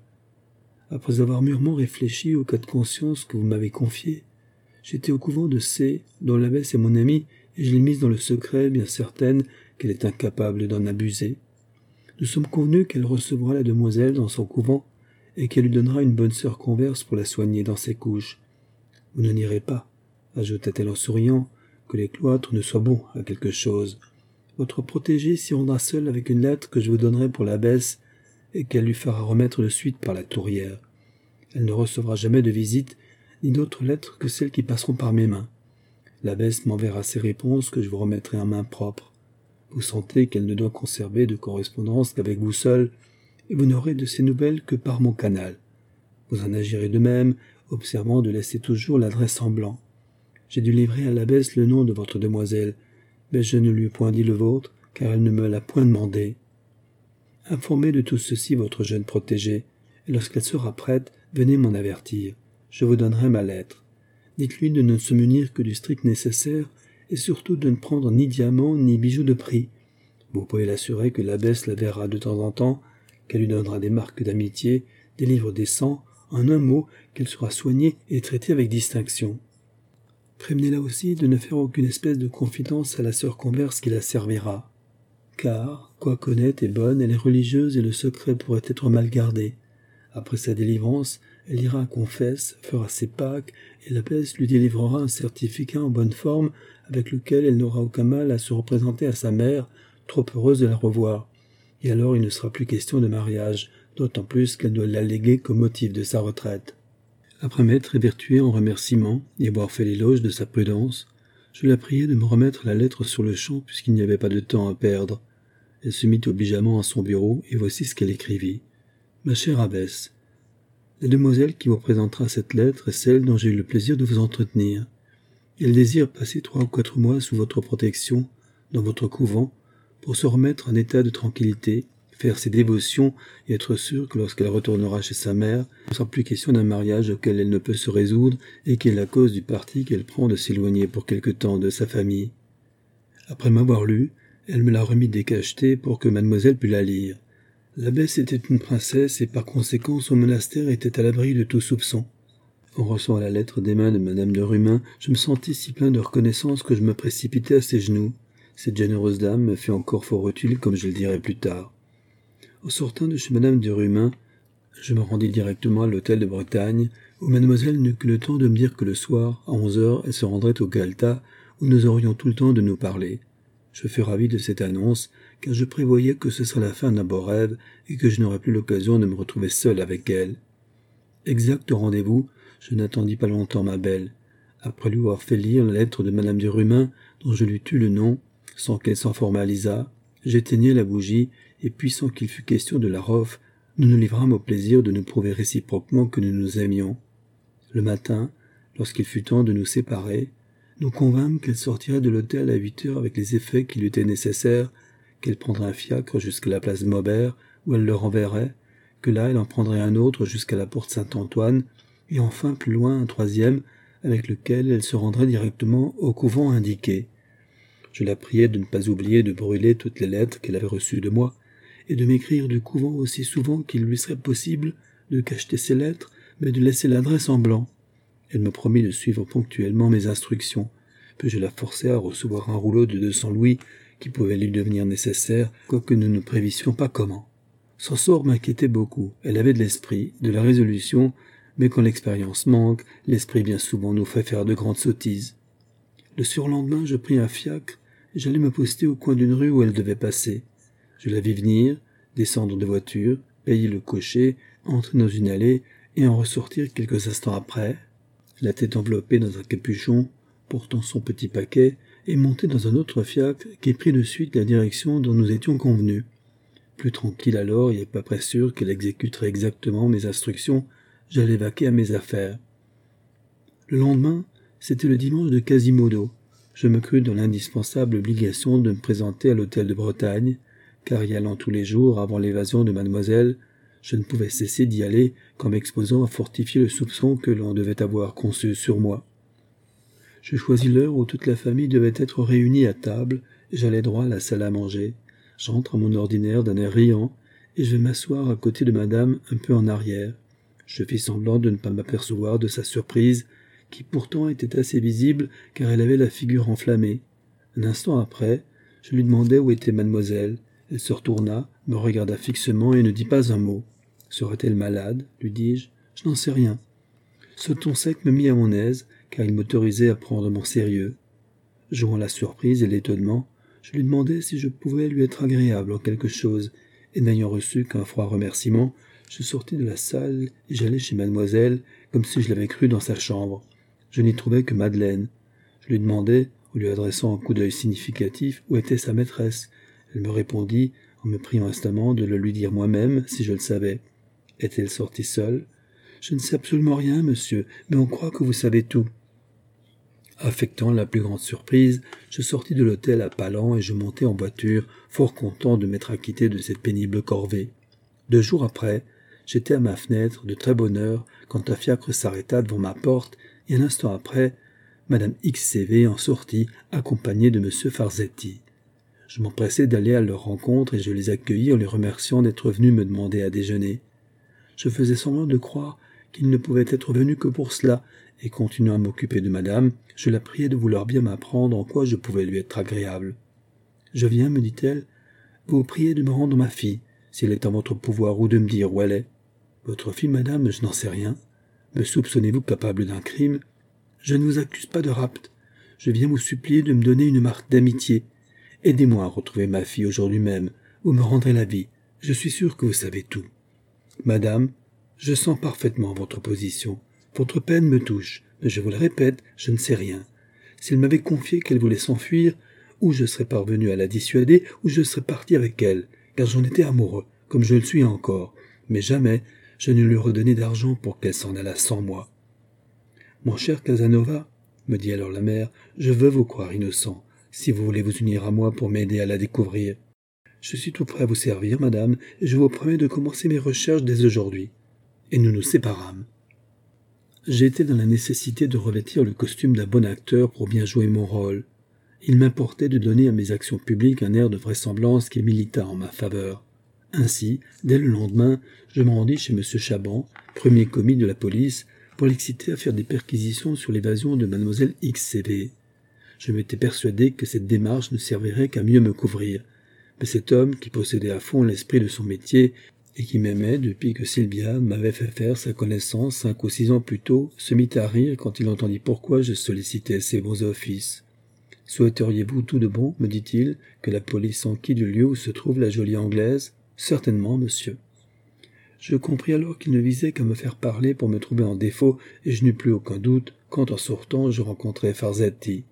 Après avoir mûrement réfléchi au cas de conscience que vous m'avez confié, j'étais au couvent de C, dont l'abbesse est mon amie, et je l'ai mise dans le secret, bien certaine qu'elle est incapable d'en abuser. Nous sommes convenus qu'elle recevra la demoiselle dans son couvent, et qu'elle lui donnera une bonne sœur converse pour la soigner dans ses couches. Vous ne n'irez pas, ajouta-t-elle en souriant, que les cloîtres ne soient bons à quelque chose. Votre protégée s'y rendra seule avec une lettre que je vous donnerai pour l'abbesse, et qu'elle lui fera remettre de suite par la tourière. Elle ne recevra jamais de visite, ni d'autres lettres que celles qui passeront par mes mains. L'abbesse m'enverra ses réponses que je vous remettrai en main propre. Vous sentez qu'elle ne doit conserver de correspondance qu'avec vous seul, et vous n'aurez de ces nouvelles que par mon canal. Vous en agirez de même, observant de laisser toujours l'adresse en blanc. J'ai dû livrer à l'abbesse le nom de votre demoiselle, mais je ne lui ai point dit le vôtre, car elle ne me l'a point demandé. Informez de tout ceci votre jeune protégée, et lorsqu'elle sera prête, venez m'en avertir. Je vous donnerai ma lettre. Dites-lui de ne se munir que du strict nécessaire, et surtout de ne prendre ni diamants ni bijoux de prix. Vous pouvez l'assurer que l'abbesse la verra de temps en temps, qu'elle lui donnera des marques d'amitié, des livres décents, en un mot, qu'elle sera soignée et traitée avec distinction. Prévenez-la aussi de ne faire aucune espèce de confidence à la sœur converse qui la servira. Car, quoique honnête et bonne, elle est religieuse et le secret pourrait être mal gardé. Après sa délivrance, elle ira à confesse, fera ses Pâques, et l'abbesse lui délivrera un certificat en bonne forme avec lequel elle n'aura aucun mal à se représenter à sa mère, trop heureuse de la revoir. Et alors il ne sera plus question de mariage, d'autant plus qu'elle doit l'alléguer comme motif de sa retraite. Après m'être évertué en remerciement et avoir fait l'éloge de sa prudence, je la priai de me remettre la lettre sur le champ puisqu'il n'y avait pas de temps à perdre. Elle se mit obligeamment à son bureau et voici ce qu'elle écrivit. « Ma chère abbesse, la demoiselle qui vous présentera cette lettre est celle dont j'ai eu le plaisir de vous entretenir. Elle désire passer 3 ou 4 mois sous votre protection, dans votre couvent, pour se remettre en état de tranquillité, faire ses dévotions et être sûre que lorsqu'elle retournera chez sa mère, il ne sera plus question d'un mariage auquel elle ne peut se résoudre et qui est la cause du parti qu'elle prend de s'éloigner pour quelque temps de sa famille. Après m'avoir lu, elle me l'a remis décachetée pour que mademoiselle pût la lire. L'abbesse était une princesse et par conséquent son monastère était à l'abri de tout soupçon. En recevant la lettre des mains de madame de Rumin, je me sentis si plein de reconnaissance que je me précipitai à ses genoux. Cette généreuse dame me fut encore fort utile, comme je le dirai plus tard. En sortant de chez madame de Rumin, je me rendis directement à l'hôtel de Bretagne, où mademoiselle n'eut que le temps de me dire que le soir, à 11 heures, elle se rendrait au Galetas, où nous aurions tout le temps de nous parler. Je fus ravi de cette annonce, car je prévoyais que ce serait la fin d'un beau rêve et que je n'aurais plus l'occasion de me retrouver seul avec elle. Exact au rendez-vous, je n'attendis pas longtemps ma belle. Après lui avoir fait lire la lettre de madame de Rumin, dont je lui tus le nom, sans qu'elle s'en formalisât, j'éteignis la bougie, et puis sans qu'il fût question de la rofe, nous nous livrâmes au plaisir de nous prouver réciproquement que nous nous aimions. Le matin, lorsqu'il fut temps de nous séparer, nous convînmes qu'elle sortirait de l'hôtel à 8 heures avec les effets qui lui étaient nécessaires, qu'elle prendrait un fiacre jusqu'à la place Maubert, où elle le renverrait, que là elle en prendrait un autre jusqu'à la porte Saint-Antoine, et enfin plus loin un 3e, avec lequel elle se rendrait directement au couvent indiqué. Je la priai de ne pas oublier de brûler toutes les lettres qu'elle avait reçues de moi, et de m'écrire du couvent aussi souvent qu'il lui serait possible de cacheter ses lettres, mais de laisser l'adresse en blanc. Elle me promit de suivre ponctuellement mes instructions, puis je la forçai à recevoir un rouleau de 200 louis qui pouvait lui devenir nécessaire, quoique nous ne prévissions pas comment. Son sort m'inquiétait beaucoup. Elle avait de l'esprit, de la résolution, mais quand l'expérience manque, l'esprit bien souvent nous fait faire de grandes sottises. Le surlendemain, je pris un fiacre et j'allai me poster au coin d'une rue où elle devait passer. Je la vis venir, descendre de voiture, payer le cocher, entrer dans une allée et en ressortir quelques instants après, la tête enveloppée dans un capuchon, portant son petit paquet, et monter dans un autre fiacre qui prit de suite la direction dont nous étions convenus. Plus tranquille alors et à peu près sûr qu'elle exécuterait exactement mes instructions, j'allais vaquer à mes affaires. Le lendemain, c'était le dimanche de Quasimodo. Je me crus dans l'indispensable obligation de me présenter à l'hôtel de Bretagne, car y allant tous les jours avant l'évasion de mademoiselle, je ne pouvais cesser d'y aller qu'en m'exposant à fortifier le soupçon que l'on devait avoir conçu sur moi. Je choisis l'heure où toute la famille devait être réunie à table, et j'allais droit à la salle à manger. J'entre à mon ordinaire d'un air riant, et je vais m'asseoir à côté de madame un peu en arrière. Je fis semblant de ne pas m'apercevoir de sa surprise, qui pourtant était assez visible car elle avait la figure enflammée. Un instant après, je lui demandai où était mademoiselle. Elle se retourna, me regarda fixement et ne dit pas un mot. Serait-elle malade, lui dis-je. Je n'en sais rien. Ce ton sec me mit à mon aise, car il m'autorisait à prendre mon sérieux. Jouant la surprise et l'étonnement, je lui demandai si je pouvais lui être agréable en quelque chose, et n'ayant reçu qu'un froid remerciement, je sortis de la salle et j'allai chez mademoiselle, comme si je l'avais crue dans sa chambre. Je n'y trouvais que Madeleine. Je lui demandai, en lui adressant un coup d'œil significatif, où était sa maîtresse. Elle me répondit, en me priant instamment de le lui dire moi-même, si je le savais. Est-elle sortie seule? Je ne sais absolument rien, monsieur, mais on croit que vous savez tout. Affectant la plus grande surprise, je sortis de l'hôtel à pas lents et je montai en voiture, fort content de m'être acquitté de cette pénible corvée. 2 jours après, j'étais à ma fenêtre, de très bonne heure, quand un fiacre s'arrêta devant ma porte, et un instant après, madame XCV en sortit, accompagnée de monsieur Farzetti. Je m'empressai d'aller à leur rencontre et je les accueillis en les remerciant d'être venus me demander à déjeuner. Je faisais semblant de croire qu'ils ne pouvaient être venus que pour cela, et continuant à m'occuper de madame, je la priai de vouloir bien m'apprendre en quoi je pouvais lui être agréable. « Je viens, me dit-elle, vous prier de me rendre ma fille, si elle est en votre pouvoir, ou de me dire où elle est. Votre fille, madame, je n'en sais rien. Me soupçonnez-vous capable d'un crime? Je ne vous accuse pas de rapt. Je viens vous supplier de me donner une marque d'amitié. Aidez-moi à retrouver ma fille aujourd'hui même, vous me rendrez la vie. Je suis sûr que vous savez tout. Madame, je sens parfaitement votre position. Votre peine me touche, mais je vous le répète, je ne sais rien. Si elle m'avait confié qu'elle voulait s'enfuir, ou je serais parvenu à la dissuader, ou je serais parti avec elle, car j'en étais amoureux, comme je le suis encore, mais jamais je ne lui redonnai d'argent pour qu'elle s'en allât sans moi. Mon cher Casanova, me dit alors la mère, je veux vous croire innocent, si vous voulez vous unir à moi pour m'aider à la découvrir. Je suis tout prêt à vous servir, madame, et je vous promets de commencer mes recherches dès aujourd'hui. Et nous nous séparâmes. J'étais dans la nécessité de revêtir le costume d'un bon acteur pour bien jouer mon rôle. Il m'importait de donner à mes actions publiques un air de vraisemblance qui milita en ma faveur. Ainsi, dès le lendemain, je me rendis chez M. Chaban, premier commis de la police, pour l'exciter à faire des perquisitions sur l'évasion de mademoiselle XCV. Je m'étais persuadé que cette démarche ne servirait qu'à mieux me couvrir. Mais cet homme, qui possédait à fond l'esprit de son métier, et qui m'aimait depuis que Sylvia m'avait fait faire sa connaissance 5 ou 6 ans plus tôt, se mit à rire quand il entendit pourquoi je sollicitais ses bons offices. « Souhaiteriez-vous tout de bon, me dit-il, que la police enquille du lieu où se trouve la jolie Anglaise ? Certainement, monsieur. » Je compris alors qu'il ne visait qu'à me faire parler pour me trouver en défaut, et je n'eus plus aucun doute quand, en sortant, je rencontrai Farzetti.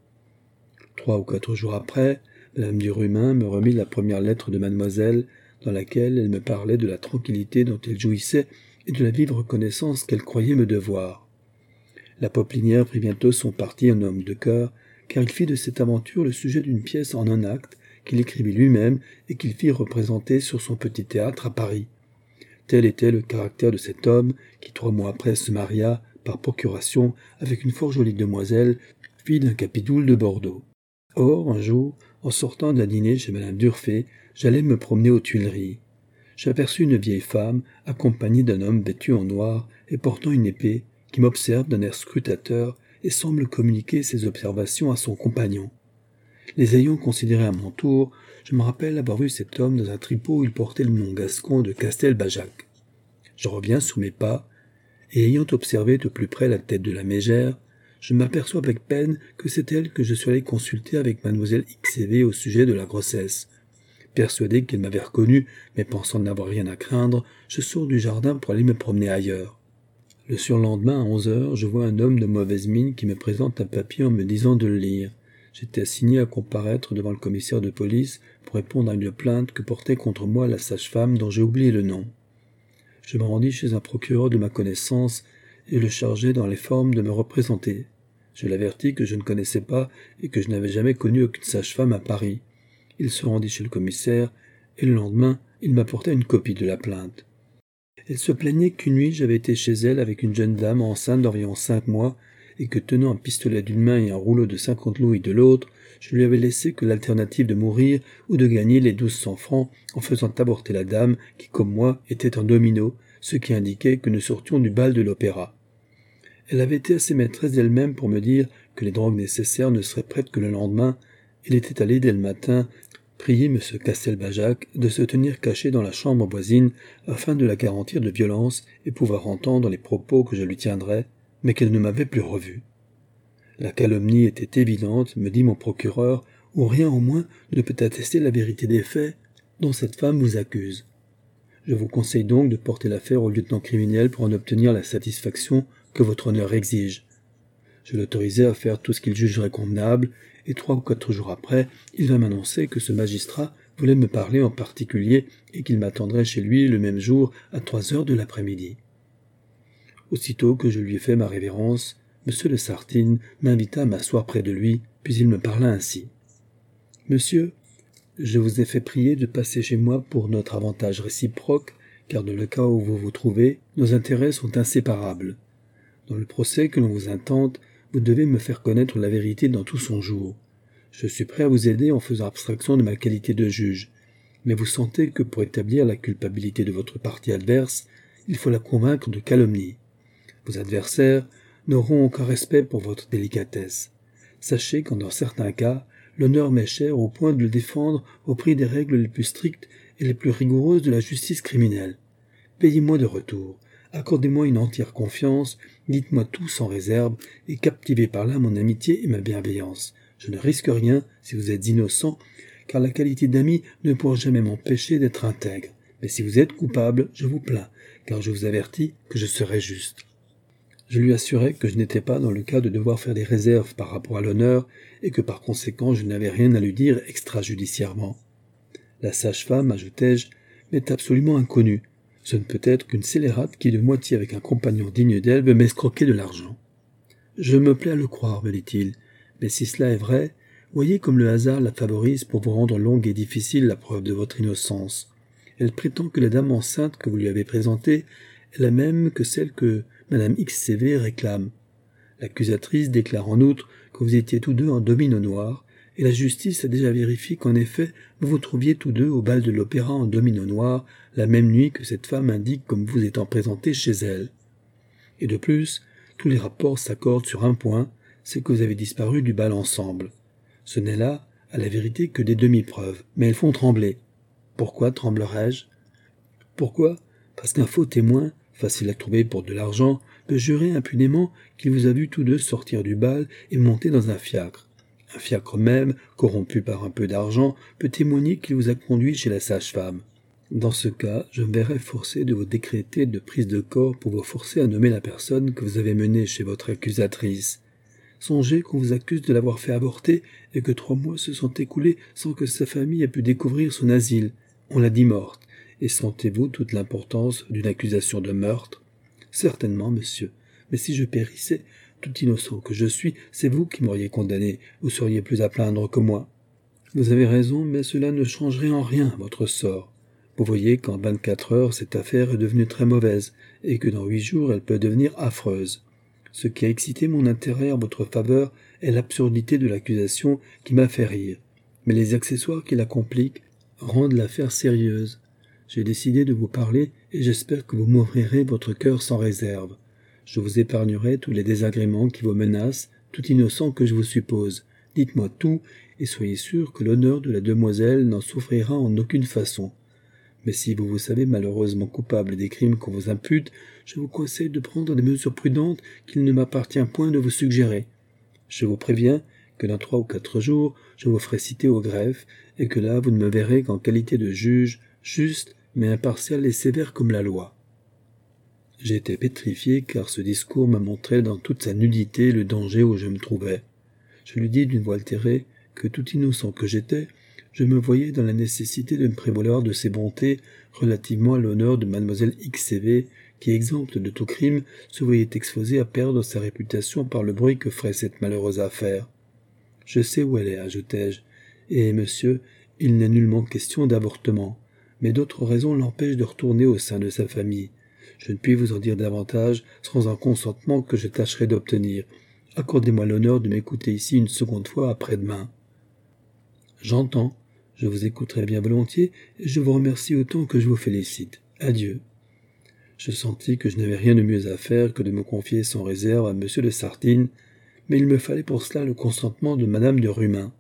3 ou 4 jours après, Madame Durumin me remit la première lettre de mademoiselle, dans laquelle elle me parlait de la tranquillité dont elle jouissait et de la vive reconnaissance qu'elle croyait me devoir. La Poplinière prit bientôt son parti en homme de cœur, car il fit de cette aventure le sujet d'une pièce en un acte qu'il écrivit lui-même et qu'il fit représenter sur son petit théâtre à Paris. Tel était le caractère de cet homme qui 3 mois après se maria, par procuration, avec une fort jolie demoiselle, fille d'un capidoule de Bordeaux. Or, un jour, en sortant d'un dîner chez Madame Durfé, j'allais me promener aux Tuileries. J'aperçus une vieille femme, accompagnée d'un homme vêtu en noir et portant une épée, qui m'observe d'un air scrutateur et semble communiquer ses observations à son compagnon. Les ayant considérés à mon tour, je me rappelle avoir vu cet homme dans un tripot où il portait le nom gascon de Castelbajac. Je reviens sur mes pas, et ayant observé de plus près la tête de la mégère, je m'aperçois avec peine que c'est elle que je suis allé consulter avec mademoiselle XCV au sujet de la grossesse. Persuadé qu'elle m'avait reconnu, mais pensant n'avoir rien à craindre, je sors du jardin pour aller me promener ailleurs. Le surlendemain, à 11 heures, je vois un homme de mauvaise mine qui me présente un papier en me disant de le lire. J'étais assigné à comparaître devant le commissaire de police pour répondre à une plainte que portait contre moi la sage-femme dont j'ai oublié le nom. Je me rendis chez un procureur de ma connaissance et le chargeai dans les formes de me représenter. Je l'avertis que je ne connaissais pas et que je n'avais jamais connu aucune sage-femme à Paris. Il se rendit chez le commissaire et le lendemain, il m'apporta une copie de la plainte. Elle se plaignait qu'une nuit j'avais été chez elle avec une jeune dame enceinte d'environ 5 mois, et que tenant un pistolet d'une main et un rouleau de 50 louis de l'autre, je lui avais laissé que l'alternative de mourir ou de gagner les 1200 francs en faisant avorter la dame qui, comme moi, était un domino, ce qui indiquait que nous sortions du bal de l'opéra. Elle avait été assez maîtresse d'elle-même pour me dire que les drogues nécessaires ne seraient prêtes que le lendemain. Il était allé dès le matin prier M. Castelbajac de se tenir caché dans la chambre voisine afin de la garantir de violence et pouvoir entendre les propos que je lui tiendrais, mais qu'elle ne m'avait plus revu. La calomnie était évidente, me dit mon procureur, ou rien au moins ne peut attester la vérité des faits dont cette femme vous accuse. Je vous conseille donc de porter l'affaire au lieutenant criminel pour en obtenir la satisfaction que votre honneur exige. Je l'autorisai à faire tout ce qu'il jugerait convenable, et 3 ou 4 jours après, il vint m'annoncer que ce magistrat voulait me parler en particulier et qu'il m'attendrait chez lui le même jour à 3 heures de l'après-midi. Aussitôt que je lui ai fait ma révérence, M. de Sartine m'invita à m'asseoir près de lui, puis il me parla ainsi. « Monsieur, je vous ai fait prier de passer chez moi pour notre avantage réciproque, car dans le cas où vous vous trouvez, nos intérêts sont inséparables. Dans le procès que l'on vous intente, vous devez me faire connaître la vérité dans tout son jour. Je suis prêt à vous aider en faisant abstraction de ma qualité de juge, mais vous sentez que pour établir la culpabilité de votre partie adverse, il faut la convaincre de calomnie. Vos adversaires n'auront aucun respect pour votre délicatesse. Sachez qu'en dans certains cas, l'honneur m'est cher au point de le défendre au prix des règles les plus strictes et les plus rigoureuses de la justice criminelle. Payez-moi de retour. Accordez-moi une entière confiance, dites-moi tout sans réserve, et captivez par là mon amitié et ma bienveillance. Je ne risque rien si vous êtes innocent, car la qualité d'ami ne pourra jamais m'empêcher d'être intègre. Mais si vous êtes coupable, je vous plains, car je vous avertis que je serai juste. Je lui assurai que je n'étais pas dans le cas de devoir faire des réserves par rapport à l'honneur, et que par conséquent je n'avais rien à lui dire extrajudiciairement. La sage-femme, ajoutai-je, m'est absolument inconnue. Ce ne peut être qu'une scélérate qui, de moitié avec un compagnon digne d'elle, veut m'escroquer de l'argent. Je me plais à le croire, me dit-il, mais si cela est vrai, voyez comme le hasard la favorise pour vous rendre longue et difficile la preuve de votre innocence. Elle prétend que la dame enceinte que vous lui avez présentée est la même que celle que Madame XCV réclame. L'accusatrice déclare en outre que vous étiez tous deux en domino noir, et la justice a déjà vérifié qu'en effet vous vous trouviez tous deux au bal de l'opéra en domino noir, la même nuit que cette femme indique comme vous étant présentée chez elle. Et de plus, tous les rapports s'accordent sur un point, c'est que vous avez disparu du bal ensemble. Ce n'est là, à la vérité, que des demi-preuves, mais elles font trembler. Pourquoi tremblerais-je? Pourquoi? Parce qu'un faux témoin, facile à trouver pour de l'argent, peut jurer impunément qu'il vous a vu tous deux sortir du bal et monter dans un fiacre. Un fiacre même, corrompu par un peu d'argent, peut témoigner qu'il vous a conduit chez la sage-femme. Dans ce cas, je me verrais forcé de vous décréter de prise de corps pour vous forcer à nommer la personne que vous avez menée chez votre accusatrice. Songez qu'on vous accuse de l'avoir fait avorter et que 3 mois se sont écoulés sans que sa famille ait pu découvrir son asile. On l'a dit morte. Et sentez-vous toute l'importance d'une accusation de meurtre? Certainement, monsieur. Mais si je périssais, tout innocent que je suis, c'est vous qui m'auriez condamné. Vous seriez plus à plaindre que moi. Vous avez raison, mais cela ne changerait en rien votre sort. Vous voyez qu'en 24 heures, cette affaire est devenue très mauvaise, et que dans 8 jours, elle peut devenir affreuse. Ce qui a excité mon intérêt en votre faveur est l'absurdité de l'accusation qui m'a fait rire. Mais les accessoires qui la compliquent rendent l'affaire sérieuse. J'ai décidé de vous parler, et j'espère que vous m'ouvrirez votre cœur sans réserve. Je vous épargnerai tous les désagréments qui vous menacent, tout innocent que je vous suppose. Dites-moi tout, et soyez sûr que l'honneur de la demoiselle n'en souffrira en aucune façon. Mais si vous vous savez malheureusement coupable des crimes qu'on vous impute, je vous conseille de prendre des mesures prudentes qu'il ne m'appartient point de vous suggérer. Je vous préviens que dans 3 ou 4 jours, je vous ferai citer au greffe, et que là vous ne me verrez qu'en qualité de juge, juste, mais impartial et sévère comme la loi. J'étais pétrifié car ce discours me montrait dans toute sa nudité le danger où je me trouvais. Je lui dis d'une voix altérée que, tout innocent que j'étais, je me voyais dans la nécessité de me prévaloir de ses bontés relativement à l'honneur de mademoiselle XCV, qui, exempte de tout crime, se voyait exposée à perdre sa réputation par le bruit que ferait cette malheureuse affaire. « Je sais où elle est, ajoutai-je, et, monsieur, il n'est nullement question d'avortement. mais d'autres raisons l'empêchent de retourner au sein de sa famille. Je ne puis vous en dire davantage sans un consentement que je tâcherai d'obtenir. Accordez-moi l'honneur de m'écouter ici une seconde fois après-demain. J'entends, je vous écouterai bien volontiers, et je vous remercie autant que je vous félicite. Adieu. Je sentis que je n'avais rien de mieux à faire que de me confier sans réserve à M. de Sartines, mais il me fallait pour cela le consentement de Madame de Rumin.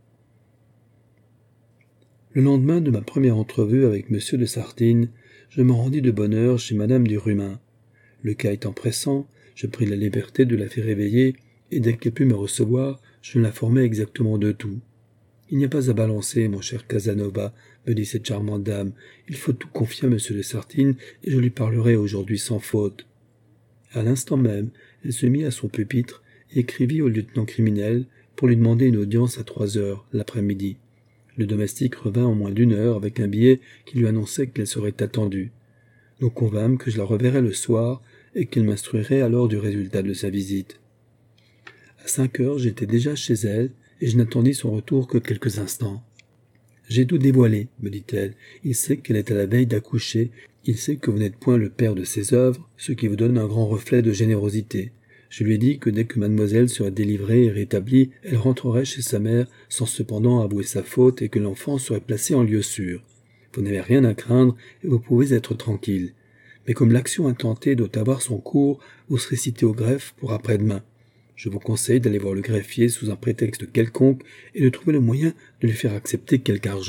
Le lendemain de ma première entrevue avec M. de Sartines, je me rendis de bonne heure chez Madame de Rumin. Le cas étant pressant, je pris la liberté de la faire réveiller, et dès qu'elle put me recevoir, je l'informai exactement de tout. « Il n'y a pas à balancer, mon cher Casanova, me dit cette charmante dame. Il faut tout confier à M. de Sartines, et je lui parlerai aujourd'hui sans faute. » À l'instant même, elle se mit à son pupitre et écrivit au lieutenant criminel pour lui demander une audience à 3 heures l'après-midi. Le domestique revint en moins d'1 heure avec un billet qui lui annonçait qu'elle serait attendue. Nous convînmes que je la reverrais le soir et qu'elle m'instruirait alors du résultat de sa visite. À 5 heures, j'étais déjà chez elle et je n'attendis son retour que quelques instants. « J'ai tout dévoilé, me dit-elle. Il sait qu'elle est à la veille d'accoucher. Il sait que vous n'êtes point le père de ses œuvres, ce qui vous donne un grand reflet de générosité. Je lui ai dit que dès que mademoiselle serait délivrée et rétablie, elle rentrerait chez sa mère sans cependant avouer sa faute et que l'enfant serait placé en lieu sûr. Vous n'avez rien à craindre et vous pouvez être tranquille. Mais comme l'action intentée doit avoir son cours, vous serez cité au greffe pour après-demain. Je vous conseille d'aller voir le greffier sous un prétexte quelconque et de trouver le moyen de lui faire accepter quelque argent. »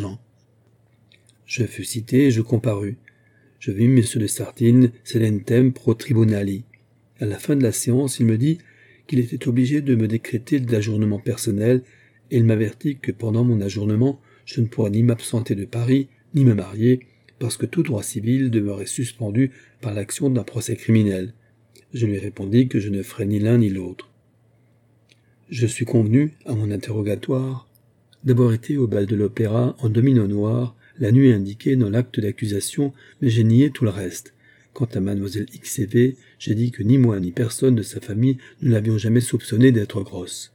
Je fus cité et je comparus. Je vis M. de Sartines sedentem pro tribunali. À la fin de la séance, il me dit qu'il était obligé de me décréter de l'ajournement personnel et il m'avertit que pendant mon ajournement, je ne pourrais ni m'absenter de Paris, ni me marier, parce que tout droit civil demeurait suspendu par l'action d'un procès criminel. Je lui répondis que je ne ferais ni l'un ni l'autre. Je suis convenu, à mon interrogatoire, d'avoir été au bal de l'opéra en domino noir, la nuit indiquée dans l'acte d'accusation, mais j'ai nié tout le reste. Quant à mademoiselle X.C.V., j'ai dit que ni moi ni personne de sa famille ne l'avions jamais soupçonnée d'être grosse.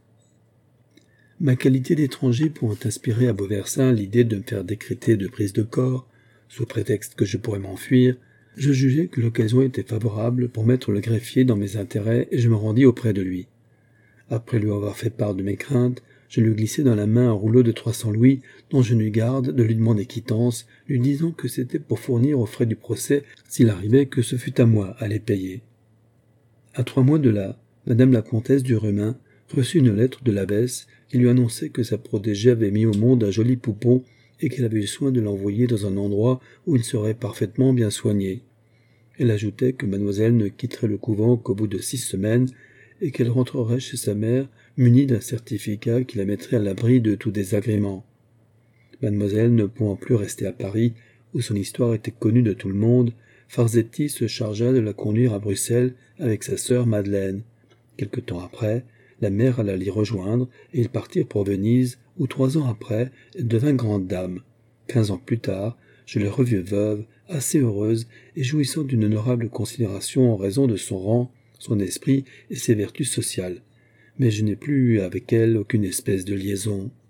Ma qualité d'étranger pouvant inspirer à Beauversin l'idée de me faire décréter de prise de corps, sous prétexte que je pourrais m'enfuir, je jugeai que l'occasion était favorable pour mettre le greffier dans mes intérêts et je me rendis auprès de lui. Après lui avoir fait part de mes craintes, je lui glissai dans la main un rouleau de 300 louis dont je n'eus garde de lui demander quittance, lui disant que c'était pour fournir aux frais du procès s'il arrivait que ce fût à moi à les payer. À 3 mois de là, madame la comtesse du Rumin reçut une lettre de l'abbesse qui lui annonçait que sa protégée avait mis au monde un joli poupon et qu'elle avait eu soin de l'envoyer dans un endroit où il serait parfaitement bien soigné. Elle ajoutait que mademoiselle ne quitterait le couvent qu'au bout de 6 semaines et qu'elle rentrerait chez sa mère munie d'un certificat qui la mettrait à l'abri de tout désagrément. Mademoiselle ne pouvant plus rester à Paris, où son histoire était connue de tout le monde, Farzetti se chargea de la conduire à Bruxelles avec sa sœur Madeleine. Quelque temps après, la mère alla l'y rejoindre et ils partirent pour Venise, où 3 ans après, elle devint grande dame. 15 ans plus tard, je l'ai revue veuve, assez heureuse et jouissant d'une honorable considération en raison de son rang, son esprit et ses vertus sociales. Mais je n'ai plus avec elle aucune espèce de liaison.